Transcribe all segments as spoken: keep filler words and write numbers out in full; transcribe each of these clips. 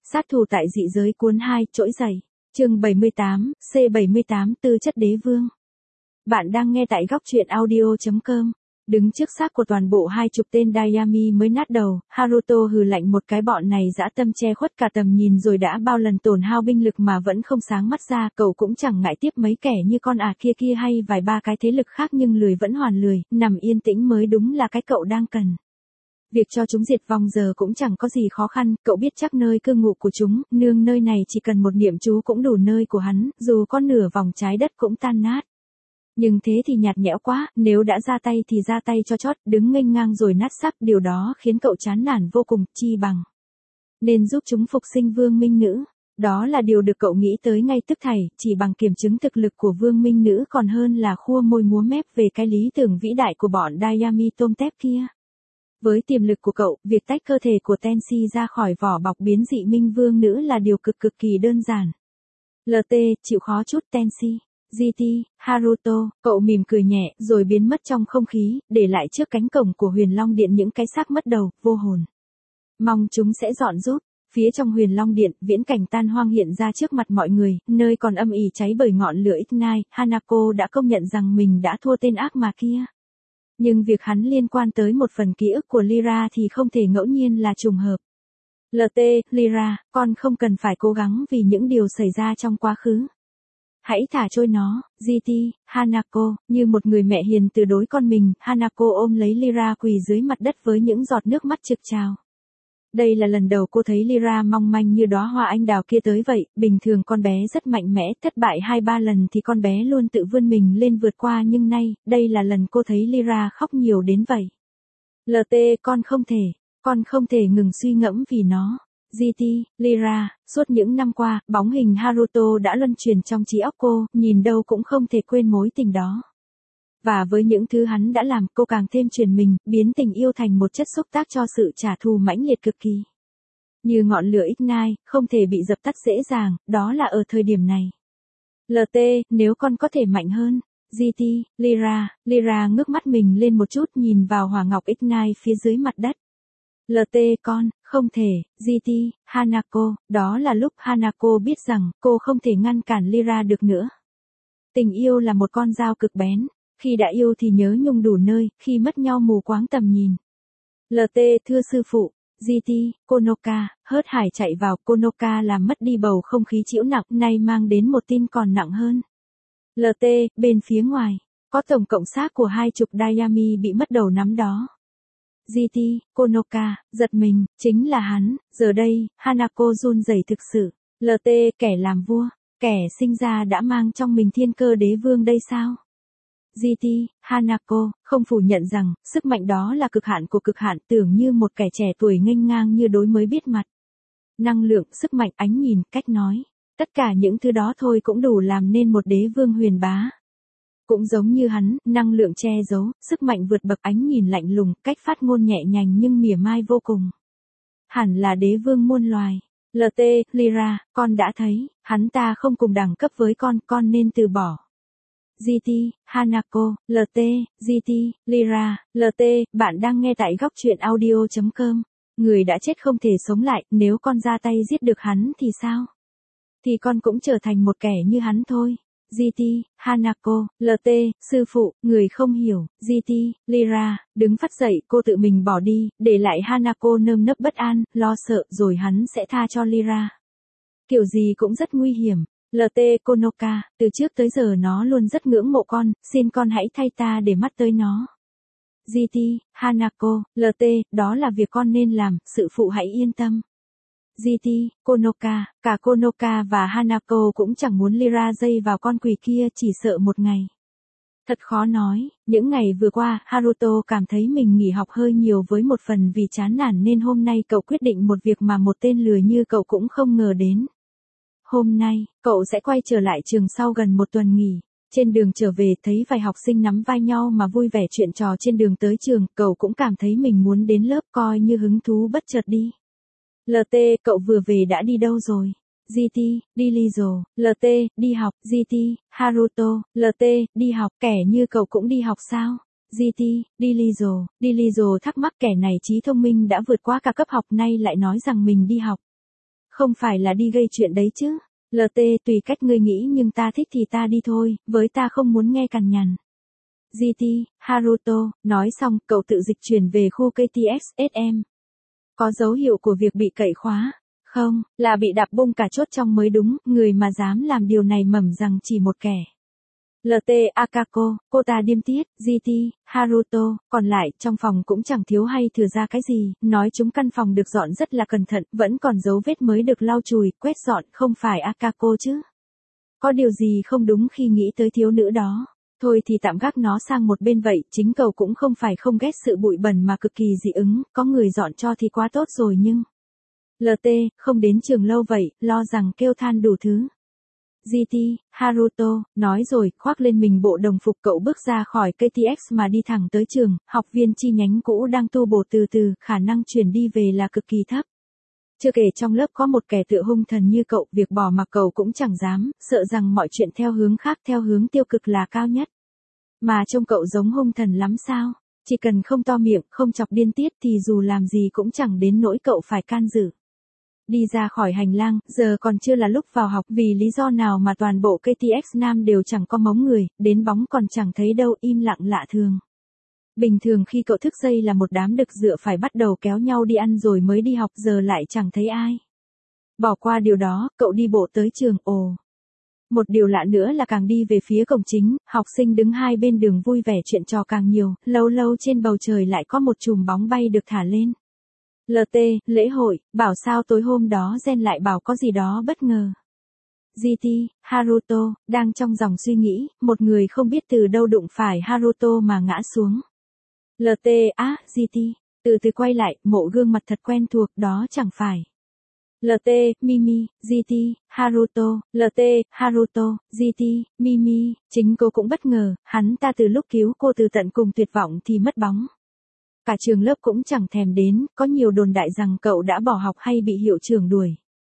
Sát thủ tại dị giới cuốn hai, trỗi dậy. Chương bảy mươi tám, C bảy mươi tám Tư chất đế vương. Bạn đang nghe tại góc truyện audio chấm com. Đứng trước xác của toàn bộ hai chục tên Dayami mới nát đầu, Haruto hừ lạnh một cái, bọn này dã tâm che khuất cả tầm nhìn rồi, đã bao lần tổn hao binh lực mà vẫn không sáng mắt ra, cậu cũng chẳng ngại tiếp mấy kẻ như con à kia kia hay vài ba cái thế lực khác, nhưng lười vẫn hoàn lười, nằm yên tĩnh mới đúng là cái cậu đang cần. Việc cho chúng diệt vong giờ cũng chẳng có gì khó khăn, cậu biết chắc nơi cư ngụ của chúng, nương nơi này chỉ cần một niệm chú cũng đủ nơi của hắn, dù có nửa vòng trái đất cũng tan nát. Nhưng thế thì nhạt nhẽo quá, nếu đã ra tay thì ra tay cho chót, đứng nghênh ngang rồi nát xác, điều đó khiến cậu chán nản vô cùng, chi bằng nên giúp chúng phục sinh vương minh nữ. Đó là điều được cậu nghĩ tới ngay tức thảy, chỉ bằng kiểm chứng thực lực của vương minh nữ còn hơn là khua môi múa mép về cái lý tưởng vĩ đại của bọn Dayami tôm tép kia. Với tiềm lực của cậu, việc tách cơ thể của Tenshi ra khỏi vỏ bọc biến dị minh vương nữ là điều cực cực kỳ đơn giản. lờ tê, chịu khó chút Tenshi. giê tê, Haruto, cậu mỉm cười nhẹ, rồi biến mất trong không khí, để lại trước cánh cổng của Huyền Long Điện những cái xác mất đầu, vô hồn. Mong chúng sẽ dọn giúp. Phía trong Huyền Long Điện, viễn cảnh tan hoang hiện ra trước mặt mọi người, nơi còn âm ỉ cháy bởi ngọn lửa Ignite, Hanako đã công nhận rằng mình đã thua tên ác ma kia. Nhưng việc hắn liên quan tới một phần ký ức của Lyra thì không thể ngẫu nhiên là trùng hợp. lờ tê, Lyra, con không cần phải cố gắng vì những điều xảy ra trong quá khứ. Hãy thả trôi nó, giê tê, Hanako, như một người mẹ hiền từ đối con mình, Hanako ôm lấy Lyra quỳ dưới mặt đất với những giọt nước mắt trực trào. Đây là lần đầu cô thấy Lyra mong manh như đóa hoa anh đào kia tới vậy, bình thường con bé rất mạnh mẽ, thất bại hai ba lần thì con bé luôn tự vươn mình lên vượt qua, nhưng nay, đây là lần cô thấy Lyra khóc nhiều đến vậy. lờ tê, con không thể, con không thể ngừng suy ngẫm vì nó. giê tê, Lyra, suốt những năm qua, bóng hình Haruto đã luân chuyển trong trí óc cô, nhìn đâu cũng không thể quên mối tình đó. Và với những thứ hắn đã làm, cô càng thêm chuyển mình, biến tình yêu thành một chất xúc tác cho sự trả thù mãnh liệt cực kỳ. Như ngọn lửa Ignite, không thể bị dập tắt dễ dàng, đó là ở thời điểm này. lờ tê, nếu con có thể mạnh hơn. giê tê, Lyra, Lyra ngước mắt mình lên một chút, nhìn vào hỏa ngọc Ignite phía dưới mặt đất. lờ tê, con, không thể, giê tê, Hanako, đó là lúc Hanako biết rằng, cô không thể ngăn cản Lyra được nữa. Tình yêu là một con dao cực bén, khi đã yêu thì nhớ nhung đủ nơi, khi mất nhau mù quáng tầm nhìn. lờ tê, thưa sư phụ. giê tê, Konoka, hớt hải chạy vào, Konoka làm mất đi bầu không khí chịu nặng, nay mang đến một tin còn nặng hơn. lờ tê, bên phía ngoài, có tổng cộng xác của hai chục Dayami bị mất đầu nắm đó. giê tê, Konoka, giật mình, chính là hắn, giờ đây, Hanako run rẩy thực sự. lờ tê, kẻ làm vua, kẻ sinh ra đã mang trong mình thiên cơ đế vương đây sao? giê tê, Hanako, không phủ nhận rằng, sức mạnh đó là cực hạn của cực hạn, tưởng như một kẻ trẻ tuổi nghênh ngang như đối mới biết mặt. Năng lượng, sức mạnh, ánh nhìn, cách nói, tất cả những thứ đó thôi cũng đủ làm nên một đế vương huyền bá. Cũng giống như hắn, năng lượng che giấu, sức mạnh vượt bậc, ánh nhìn lạnh lùng, cách phát ngôn nhẹ nhàng nhưng mỉa mai vô cùng. Hẳn là đế vương muôn loài. lờ tê, Lyra, con đã thấy, hắn ta không cùng đẳng cấp với con, con nên từ bỏ. giê tê, Hanako, lờ tê, giê tê, Lyra, lờ tê, bạn đang nghe tại góc truyện audio chấm com. Người đã chết không thể sống lại, nếu con ra tay giết được hắn thì sao? Thì con cũng trở thành một kẻ như hắn thôi. giê tê, Hanako, lờ tê, sư phụ, người không hiểu. giê tê, Lyra, đứng phắt dậy, cô tự mình bỏ đi, để lại Hanako nơm nớp bất an, lo sợ, rồi hắn sẽ tha cho Lyra. Kiểu gì cũng rất nguy hiểm. lờ tê, Konoka, từ trước tới giờ nó luôn rất ngưỡng mộ con, xin con hãy thay ta để mắt tới nó. giê tê, Hanako, lờ tê, đó là việc con nên làm, sự phụ hãy yên tâm. giê tê, Konoka, cả Konoka và Hanako cũng chẳng muốn Lyra dây vào con quỷ kia, chỉ sợ một ngày. Thật khó nói, những ngày vừa qua, Haruto cảm thấy mình nghỉ học hơi nhiều, với một phần vì chán nản nên hôm nay cậu quyết định một việc mà một tên lừa như cậu cũng không ngờ đến. Hôm nay, cậu sẽ quay trở lại trường sau gần một tuần nghỉ. Trên đường trở về, thấy vài học sinh nắm vai nhau mà vui vẻ chuyện trò trên đường tới trường, cậu cũng cảm thấy mình muốn đến lớp, coi như hứng thú bất chợt đi. lờ tê, cậu vừa về đã đi đâu rồi? giê tê, đi Lizo, lờ tê, đi học, giê tê, Haruto, lờ tê, đi học, kẻ như cậu cũng đi học sao? giê tê, đi Lizo, đi Lizo thắc mắc, kẻ này trí thông minh đã vượt qua cả cấp học, nay lại nói rằng mình đi học. không phải là đi gây chuyện đấy chứ. lờ tê tùy cách ngươi nghĩ nhưng ta thích thì ta đi thôi, với ta không muốn nghe cằn nhằn. giê tê, Haruto, nói xong, cậu tự dịch chuyển về khu ca tê ét ét em. Có dấu hiệu của việc bị cậy khóa. Không, là bị đạp bung cả chốt trong mới đúng, người mà dám làm điều này mẩm rằng chỉ một kẻ. lờ tê Akako, cô ta điềm tiết, giê tê, Haruto, còn lại, trong phòng cũng chẳng thiếu hay thừa ra cái gì, nói chúng căn phòng được dọn rất là cẩn thận, vẫn còn dấu vết mới được lau chùi, quét dọn, không phải Akako chứ. Có điều gì không đúng khi nghĩ tới thiếu nữ đó. Thôi thì tạm gác nó sang một bên vậy, chính cậu cũng không phải không ghét sự bụi bẩn mà cực kỳ dị ứng, có người dọn cho thì quá tốt rồi nhưng... lờ tê, không đến trường lâu vậy, lo rằng kêu than đủ thứ. giê tê, Haruto, nói rồi, khoác lên mình bộ đồng phục cậu bước ra khỏi ca tê ét mà đi thẳng tới trường, học viên chi nhánh cũ đang tu bổ từ từ, khả năng chuyển đi về là cực kỳ thấp. Chưa kể trong lớp có một kẻ tựa hung thần như cậu, việc bỏ mặc cậu cũng chẳng dám, sợ rằng mọi chuyện theo hướng khác theo hướng tiêu cực là cao nhất. Mà trông cậu giống hung thần lắm sao? Chỉ cần không to miệng, không chọc điên tiết thì dù làm gì cũng chẳng đến nỗi cậu phải can dự. Đi ra khỏi hành lang, giờ còn chưa là lúc vào học vì lý do nào mà toàn bộ ca tê ét Nam đều chẳng có mống người, đến bóng còn chẳng thấy đâu, im lặng lạ thường. Bình thường khi cậu thức dậy là một đám đực dựa phải bắt đầu kéo nhau đi ăn rồi mới đi học, giờ lại chẳng thấy ai. Bỏ qua điều đó, cậu đi bộ tới trường, ồ. Một điều lạ nữa là càng đi về phía cổng chính, học sinh đứng hai bên đường vui vẻ chuyện trò càng nhiều, lâu lâu trên bầu trời lại có một chùm bóng bay được thả lên. lờ tê, lễ hội, bảo sao tối hôm đó Gen lại bảo có gì đó bất ngờ. giê tê, Haruto, đang trong dòng suy nghĩ, một người không biết từ đâu đụng phải Haruto mà ngã xuống. lờ tê, á, giê tê, từ từ quay lại, mộ gương mặt thật quen thuộc, đó chẳng phải. lờ tê, Mimi, giê tê, Haruto, lờ tê, Haruto, giê tê, Mimi, chính cô cũng bất ngờ, hắn ta từ lúc cứu cô từ tận cùng tuyệt vọng thì mất bóng. Cả trường lớp cũng chẳng thèm đến, có nhiều đồn đại rằng cậu đã bỏ học hay bị hiệu trưởng đuổi.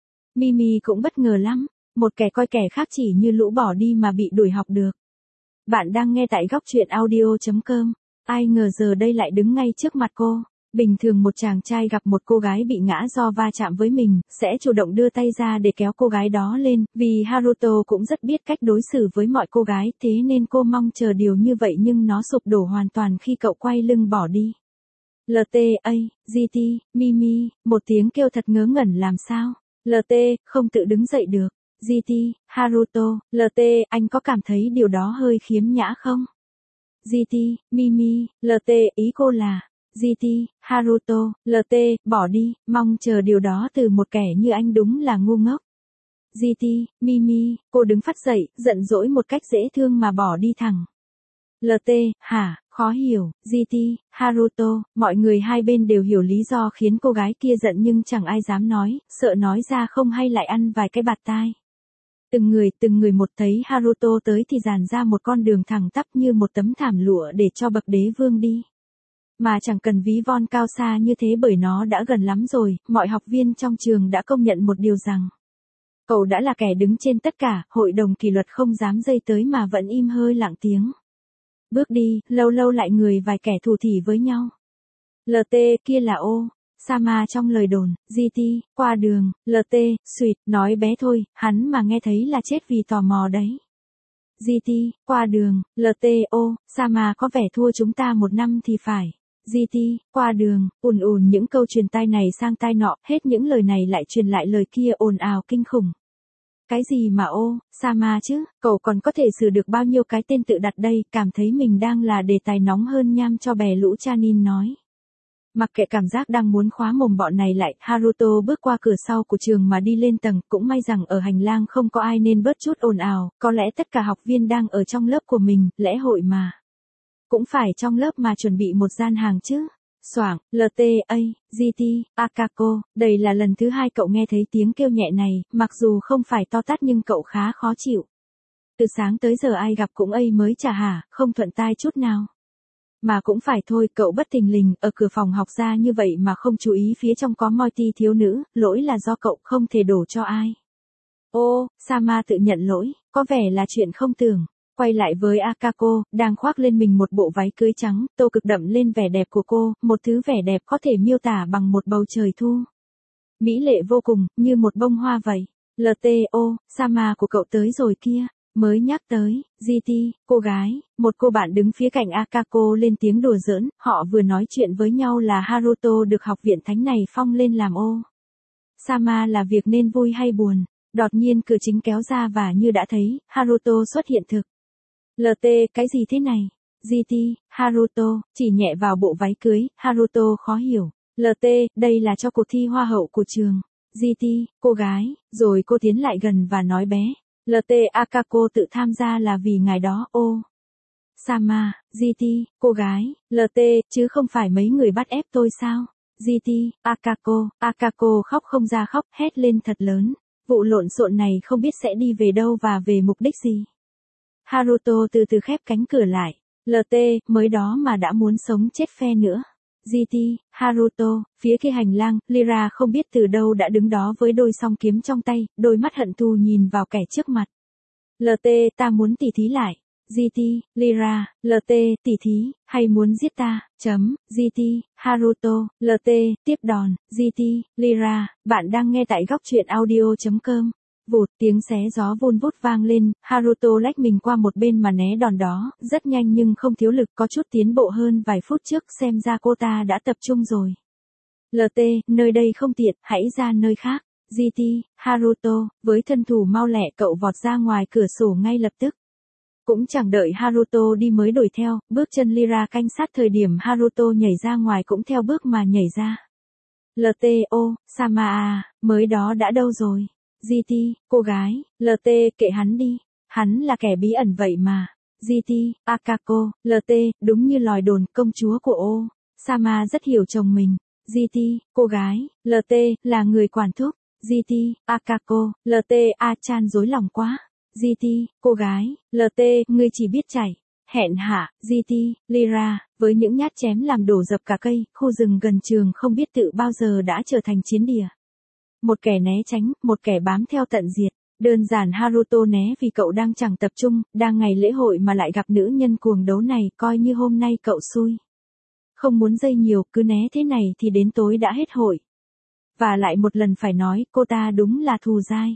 Mimi cũng bất ngờ lắm, một kẻ coi kẻ khác chỉ như lũ bỏ đi mà bị đuổi học được. Bạn đang nghe tại góc truyện audio chấm com, ai ngờ giờ đây lại đứng ngay trước mặt cô. Bình thường một chàng trai gặp một cô gái bị ngã do va chạm với mình, sẽ chủ động đưa tay ra để kéo cô gái đó lên, vì Haruto cũng rất biết cách đối xử với mọi cô gái, thế nên cô mong chờ điều như vậy nhưng nó sụp đổ hoàn toàn khi cậu quay lưng bỏ đi. lờ tê, a, giê tê, Mimi, một tiếng kêu thật ngớ ngẩn làm sao? lờ tê, không tự đứng dậy được. giê tê, Haruto, lờ tê, anh có cảm thấy điều đó hơi khiếm nhã không? giê tê, Mimi, lờ tê, ý cô là... giê tê, Haruto, lờ tê, bỏ đi, mong chờ điều đó từ một kẻ như anh đúng là ngu ngốc. giê tê, Mimi, cô đứng phắt dậy, giận dỗi một cách dễ thương mà bỏ đi thẳng. lờ tê, hả, khó hiểu, giê tê, Haruto, mọi người hai bên đều hiểu lý do khiến cô gái kia giận nhưng chẳng ai dám nói, sợ nói ra không hay lại ăn vài cái bạt tai. Từng người, từng người một thấy Haruto tới thì dàn ra một con đường thẳng tắp như một tấm thảm lụa để cho bậc đế vương đi. Mà chẳng cần ví von cao xa như thế bởi nó đã gần lắm rồi, mọi học viên trong trường đã công nhận một điều rằng cậu đã là kẻ đứng trên tất cả, hội đồng kỷ luật không dám dây tới mà vẫn im hơi lặng tiếng. Bước đi, lâu lâu lại người vài kẻ thủ thỉ với nhau. lờ tê, kia là ô, Sama trong lời đồn, giê tê, qua đường, lờ tê, suyệt, nói bé thôi, hắn mà nghe thấy là chết vì tò mò đấy. giê tê, qua đường, lờ tê, ô, Sama có vẻ thua chúng ta một năm thì phải. giê tê, qua đường, ùn ùn những câu truyền tai này sang tai nọ, hết những lời này lại truyền lại lời kia ồn ào kinh khủng. Cái gì mà ô, Sama chứ, cậu còn có thể sửa được bao nhiêu cái tên tự đặt đây, cảm thấy mình đang là đề tài nóng hơn nham cho bè lũ Chanin nói. Mặc kệ cảm giác đang muốn khóa mồm bọn này lại, Haruto bước qua cửa sau của trường mà đi lên tầng, cũng may rằng ở hành lang không có ai nên bớt chút ồn ào, có lẽ tất cả học viên đang ở trong lớp của mình, lễ hội mà. Cũng phải trong lớp mà chuẩn bị một gian hàng chứ. Xoảng, lờ tê, a, giê tê, Akako, đây là lần thứ hai cậu nghe thấy tiếng kêu nhẹ này, mặc dù không phải to tát nhưng cậu khá khó chịu. Từ sáng tới giờ ai gặp cũng a mới chả hả, không thuận tai chút nào. Mà cũng phải thôi, cậu bất thình lình, ở cửa phòng học ra như vậy mà không chú ý phía trong có moi ti thiếu nữ, lỗi là do cậu không thể đổ cho ai. Ô, Sama tự nhận lỗi, có vẻ là chuyện không tưởng. Quay lại với Akako, đang khoác lên mình một bộ váy cưới trắng, tô cực đậm lên vẻ đẹp của cô, một thứ vẻ đẹp có thể miêu tả bằng một bầu trời thu. Mỹ lệ vô cùng, như một bông hoa vậy. lờ tê ô, Sama của cậu tới rồi kia. Mới nhắc tới, giê tê, cô gái, một cô bạn đứng phía cạnh Akako lên tiếng đùa giỡn, họ vừa nói chuyện với nhau là Haruto được học viện thánh này phong lên làm ô. Sama là việc nên vui hay buồn, đột nhiên cửa chính kéo ra và như đã thấy, Haruto xuất hiện thực. lờ tê, cái gì thế này? giê tê, Haruto, chỉ nhẹ vào bộ váy cưới, Haruto khó hiểu. lờ tê, đây là cho cuộc thi hoa hậu của trường. giê tê, cô gái, rồi cô tiến lại gần và nói bé. lờ tê Akako tự tham gia là vì ngài đó, ô. Sama, giê tê, cô gái, lờ tê, chứ không phải mấy người bắt ép tôi sao? giê tê, Akako, Akako khóc không ra khóc, hét lên thật lớn. Vụ lộn xộn này không biết sẽ đi về đâu và về mục đích gì. Haruto từ từ khép cánh cửa lại. lờ tê, mới đó mà đã muốn sống chết phe nữa. giê tê, Haruto, phía kia hành lang, Lyra không biết từ đâu đã đứng đó với đôi song kiếm trong tay, đôi mắt hận thù nhìn vào kẻ trước mặt. lờ tê, ta muốn tỉ thí lại. giê tê, Lyra, lờ tê, tỉ thí, hay muốn giết ta, chấm, giê tê, Haruto, lờ tê, tiếp đòn, giê tê, Lyra, bạn đang nghe tại góc truyện audio.com. Vụt, tiếng xé gió vun vút vang lên, Haruto lách mình qua một bên mà né đòn đó, rất nhanh nhưng không thiếu lực, có chút tiến bộ hơn vài phút trước, xem ra cô ta đã tập trung rồi. lờ tê, nơi đây không tiện, hãy ra nơi khác. giê tê, Haruto, với thân thủ mau lẹ cậu vọt ra ngoài cửa sổ ngay lập tức. Cũng chẳng đợi Haruto đi mới đuổi theo, bước chân Lyra canh sát thời điểm Haruto nhảy ra ngoài cũng theo bước mà nhảy ra. lờ tê ô, Sama à, mới đó đã đâu rồi? giê tê, cô gái, lờ tê, kệ hắn đi, hắn là kẻ bí ẩn vậy mà. giê tê, Akako, lờ tê, đúng như lòi đồn, công chúa của ô. Sama rất hiểu chồng mình. giê tê, cô gái, lờ tê, là người quản thúc. giê tê, Akako, lờ tê, A-chan rối lòng quá. giê tê, cô gái, lờ tê, ngươi chỉ biết chảy. Hẹn hạ, giê tê, Lyra, với những nhát chém làm đổ dập cả cây, khu rừng gần trường không biết tự bao giờ đã trở thành chiến địa. Một kẻ né tránh, một kẻ bám theo tận diệt. Đơn giản Haruto né vì cậu đang chẳng tập trung, đang ngày lễ hội mà lại gặp nữ nhân cuồng đấu này, coi như hôm nay cậu xui. Không muốn dây nhiều, cứ né thế này thì đến tối đã hết hội. Và lại một lần phải nói, cô ta đúng là thù dai.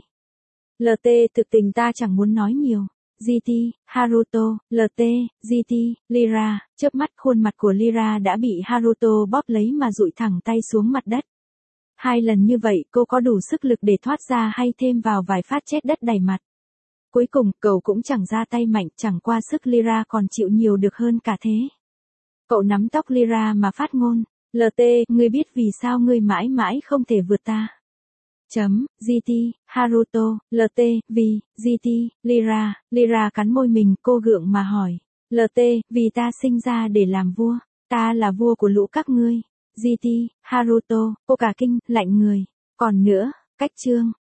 lờ tê, thực tình ta chẳng muốn nói nhiều. giê tê, Haruto, lờ tê, giê tê, Lyra, chớp mắt khuôn mặt của Lyra đã bị Haruto bóp lấy mà dụi thẳng tay xuống mặt đất. Hai lần như vậy cô có đủ sức lực để thoát ra hay thêm vào vài phát chết đất đầy mặt. Cuối cùng cậu cũng chẳng ra tay mạnh, chẳng qua sức Lyra còn chịu nhiều được hơn cả thế. Cậu nắm tóc Lyra mà phát ngôn. lờ tê, ngươi biết vì sao ngươi mãi mãi không thể vượt ta. Chấm, giê tê, Haruto, lờ tê, vì, giê tê, Lyra, Lyra cắn môi mình, cô gượng mà hỏi. lờ tê, vì ta sinh ra để làm vua, ta là vua của lũ các ngươi. giê tê, Haruto, cô cả kinh, lạnh người. Còn nữa, cách chương.